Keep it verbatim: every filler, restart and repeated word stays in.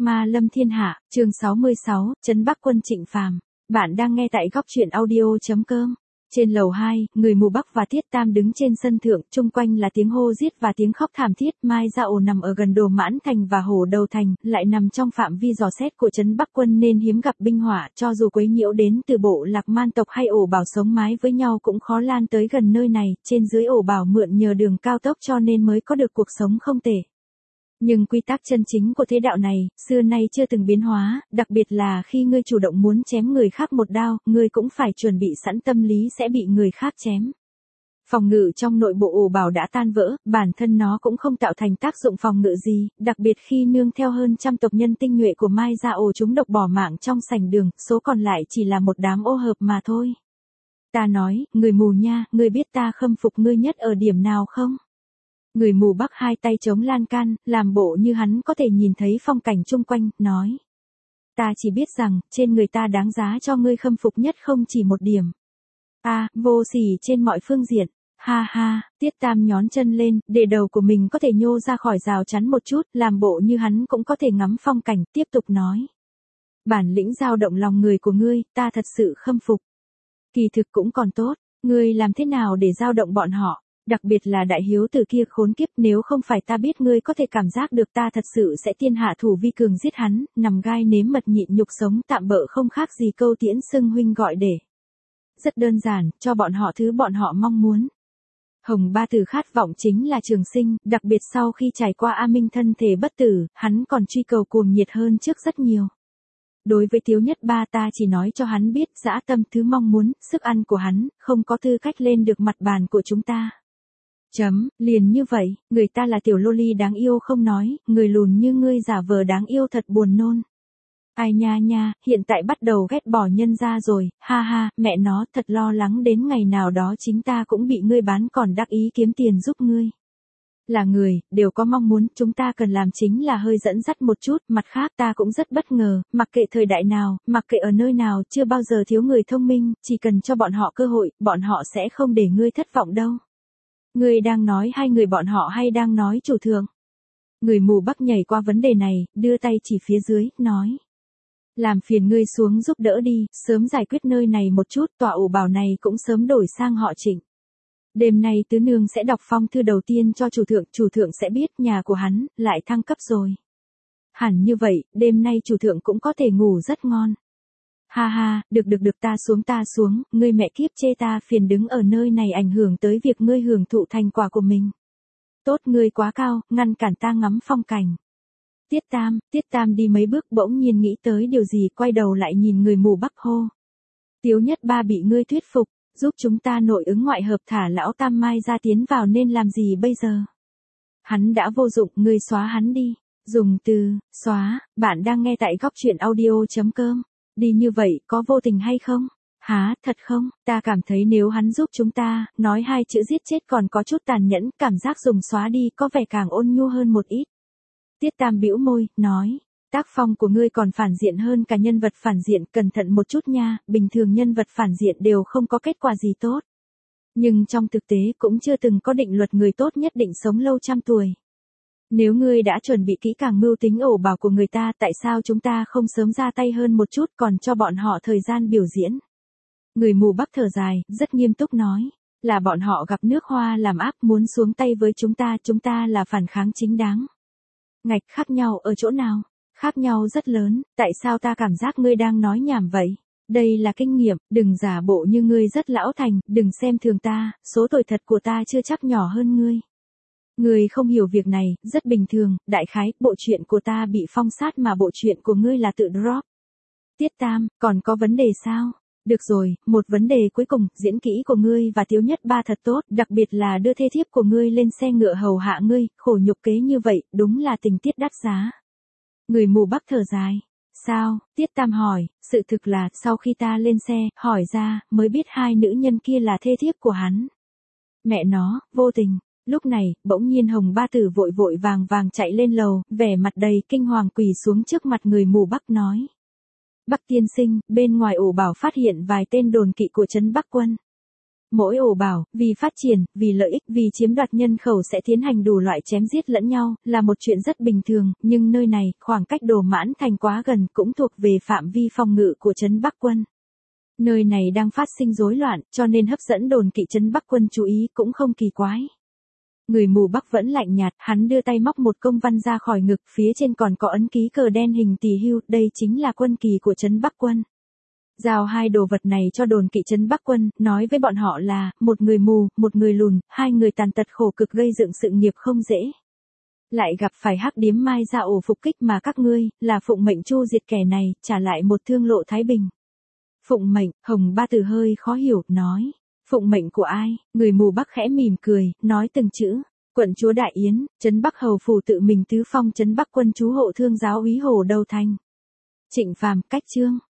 Ma lâm thiên hạ, chương sáu mươi sáu, Trấn Bắc Quân Trịnh Phàm. Bạn đang nghe tại góc truyện audio chấm com. Trên lầu hai, người mù Bắc và Tiết Tam đứng trên sân thượng, chung quanh là tiếng hô giết và tiếng khóc thảm thiết. Mai Gia Ồ nằm ở gần Đồ Mãn Thành và Hổ Đầu Thành, lại nằm trong phạm vi dò xét của Trấn Bắc Quân nên hiếm gặp binh hỏa, cho dù quấy nhiễu đến từ bộ lạc man tộc hay Ổ Bảo sống mái với nhau cũng khó lan tới gần nơi này. Trên dưới Ổ Bảo mượn nhờ đường cao tốc cho nên mới có được cuộc sống không tệ. Nhưng quy tắc chân chính của thế đạo này, xưa nay chưa từng biến hóa, đặc biệt là khi ngươi chủ động muốn chém người khác một đao, ngươi cũng phải chuẩn bị sẵn tâm lý sẽ bị người khác chém. Phòng ngự trong nội bộ Ổ Bảo đã tan vỡ, bản thân nó cũng không tạo thành tác dụng phòng ngự gì, đặc biệt khi nương theo hơn trăm tộc nhân tinh nhuệ của Mai Gia Ồ chúng độc bỏ mạng trong sảnh đường, số còn lại chỉ là một đám ô hợp mà thôi. Ta nói, người mù nha, ngươi biết ta khâm phục ngươi nhất ở điểm nào không? Người mù Bắc hai tay chống lan can, làm bộ như hắn có thể nhìn thấy phong cảnh chung quanh, nói. Ta chỉ biết rằng, trên người ta đáng giá cho ngươi khâm phục nhất không chỉ một điểm. À, vô sỉ trên mọi phương diện. Ha ha, Tiết Tam nhón chân lên, để đầu của mình có thể nhô ra khỏi rào chắn một chút, làm bộ như hắn cũng có thể ngắm phong cảnh, tiếp tục nói. Bản lĩnh dao động lòng người của ngươi, ta thật sự khâm phục. Kỳ thực cũng còn tốt, ngươi làm thế nào để dao động bọn họ? Đặc biệt là đại hiếu tử kia khốn kiếp, nếu không phải ta biết ngươi có thể cảm giác được ta thật sự sẽ tiên hạ thủ vi cường giết hắn, nằm gai nếm mật nhịn nhục sống tạm bợ không khác gì câu tiễn xưng huynh gọi để. Rất đơn giản, cho bọn họ thứ bọn họ mong muốn. Hồng Ba Tử khát vọng chính là trường sinh, đặc biệt sau khi trải qua A Minh thân thể bất tử, hắn còn truy cầu cuồng nhiệt hơn trước rất nhiều. Đối với Tiếu Nhất Ba ta chỉ nói cho hắn biết dã tâm thứ mong muốn, sức ăn của hắn, không có tư cách lên được mặt bàn của chúng ta. Chấm, liền như vậy, người ta là tiểu loli đáng yêu không nói, người lùn như ngươi giả vờ đáng yêu thật buồn nôn. Ai nha nha, hiện tại bắt đầu ghét bỏ nhân ra rồi, ha ha, mẹ nó thật lo lắng đến ngày nào đó chính ta cũng bị ngươi bán còn đắc ý kiếm tiền giúp ngươi. Là người, đều có mong muốn, chúng ta cần làm chính là hơi dẫn dắt một chút, mặt khác ta cũng rất bất ngờ, mặc kệ thời đại nào, mặc kệ ở nơi nào, chưa bao giờ thiếu người thông minh, chỉ cần cho bọn họ cơ hội, bọn họ sẽ không để ngươi thất vọng đâu. Ngươi đang nói hai người bọn họ hay đang nói chủ thượng? Người mù Bắc nhảy qua vấn đề này, đưa tay chỉ phía dưới, nói. Làm phiền ngươi xuống giúp đỡ đi, sớm giải quyết nơi này một chút, tòa Ổ Bảo này cũng sớm đổi sang họ Trịnh. Đêm nay tứ nương sẽ đọc phong thư đầu tiên cho chủ thượng, chủ thượng sẽ biết nhà của hắn, lại thăng cấp rồi. Hẳn như vậy, đêm nay chủ thượng cũng có thể ngủ rất ngon. Ha ha, được được được ta xuống ta xuống, ngươi mẹ kiếp chê ta phiền đứng ở nơi này ảnh hưởng tới việc ngươi hưởng thụ thành quả của mình. Tốt ngươi quá cao, ngăn cản ta ngắm phong cảnh. Tiết Tam, Tiết Tam đi mấy bước bỗng nhiên nghĩ tới điều gì quay đầu lại nhìn người mù Bắc hô. Tiếu Nhất Ba bị ngươi thuyết phục, giúp chúng ta nội ứng ngoại hợp thả lão Tam Mai ra tiến vào nên làm gì bây giờ? Hắn đã vô dụng, ngươi xóa hắn đi. Dùng từ, xóa, bạn đang nghe tại góc truyện audio chấm com. Đi như vậy, có vô tình hay không? Hả, thật không? Ta cảm thấy nếu hắn giúp chúng ta, nói hai chữ giết chết còn có chút tàn nhẫn, cảm giác dùng xóa đi có vẻ càng ôn nhu hơn một ít. Tiết Tam bĩu môi, nói, tác phong của ngươi còn phản diện hơn cả nhân vật phản diện, cẩn thận một chút nha, bình thường nhân vật phản diện đều không có kết quả gì tốt. Nhưng trong thực tế cũng chưa từng có định luật người tốt nhất định sống lâu trăm tuổi. Nếu ngươi đã chuẩn bị kỹ càng mưu tính Ổ Bảo của người ta, tại sao chúng ta không sớm ra tay hơn một chút còn cho bọn họ thời gian biểu diễn? Người mù Bắc thở dài, rất nghiêm túc nói, là bọn họ gặp nước Hoa làm áp muốn xuống tay với chúng ta, chúng ta là phản kháng chính đáng. Ngạch, khác nhau ở chỗ nào? Khác nhau rất lớn, tại sao ta cảm giác ngươi đang nói nhảm vậy? Đây là kinh nghiệm, đừng giả bộ như ngươi rất lão thành, đừng xem thường ta, số tuổi thật của ta chưa chắc nhỏ hơn ngươi. Ngươi không hiểu việc này, rất bình thường, đại khái, bộ truyện của ta bị phong sát mà bộ truyện của ngươi là tự drop. Tiết Tam, còn có vấn đề sao? Được rồi, một vấn đề cuối cùng, diễn kỹ của ngươi và Tiếu Nhất Ba thật tốt, đặc biệt là đưa thê thiếp của ngươi lên xe ngựa hầu hạ ngươi, khổ nhục kế như vậy, đúng là tình tiết đắt giá. Người mù Bắc thở dài. Sao? Tiết Tam hỏi, sự thực là, sau khi ta lên xe, hỏi ra, mới biết hai nữ nhân kia là thê thiếp của hắn. Mẹ nó, vô tình. Lúc này, bỗng nhiên Hồng Ba Tử vội vội vàng vàng chạy lên lầu, vẻ mặt đầy kinh hoàng quỳ xuống trước mặt người mù Bắc nói. Bắc tiên sinh, bên ngoài Ổ Bảo phát hiện vài tên đồn kỵ của Trấn Bắc Quân. Mỗi ổ bảo, vì phát triển, vì lợi ích, vì chiếm đoạt nhân khẩu sẽ tiến hành đủ loại chém giết lẫn nhau, là một chuyện rất bình thường, nhưng nơi này, khoảng cách Đồ Mãn Thành quá gần, cũng thuộc về phạm vi phòng ngự của trấn Bắc Quân. Nơi này đang phát sinh rối loạn, cho nên hấp dẫn đồn kỵ trấn Bắc Quân chú ý cũng không kỳ quái. Người mù Bắc vẫn lạnh nhạt, hắn đưa tay móc một công văn ra khỏi ngực, phía trên còn có ấn ký cờ đen hình tỳ hưu, đây chính là quân kỳ của trấn Bắc Quân. Giao hai đồ vật này cho đồn kỵ trấn Bắc Quân, nói với bọn họ là, một người mù, một người lùn, hai người tàn tật khổ cực gây dựng sự nghiệp không dễ. Lại gặp phải hắc điếm mai ra ổ phục kích mà các ngươi, là phụng mệnh chu diệt kẻ này, trả lại một thương lộ thái bình. Phụng mệnh, Hồng Ba Tử hơi khó hiểu, nói. Phụng mệnh của ai? Người mù Bắc khẽ mỉm cười, nói từng chữ. Quận chúa Đại Yến, trấn Bắc Hầu phủ tự mình tứ phong trấn Bắc Quân chú hộ thương giáo úy Hồ Đầu Thành. Trịnh Phàm, cách chương.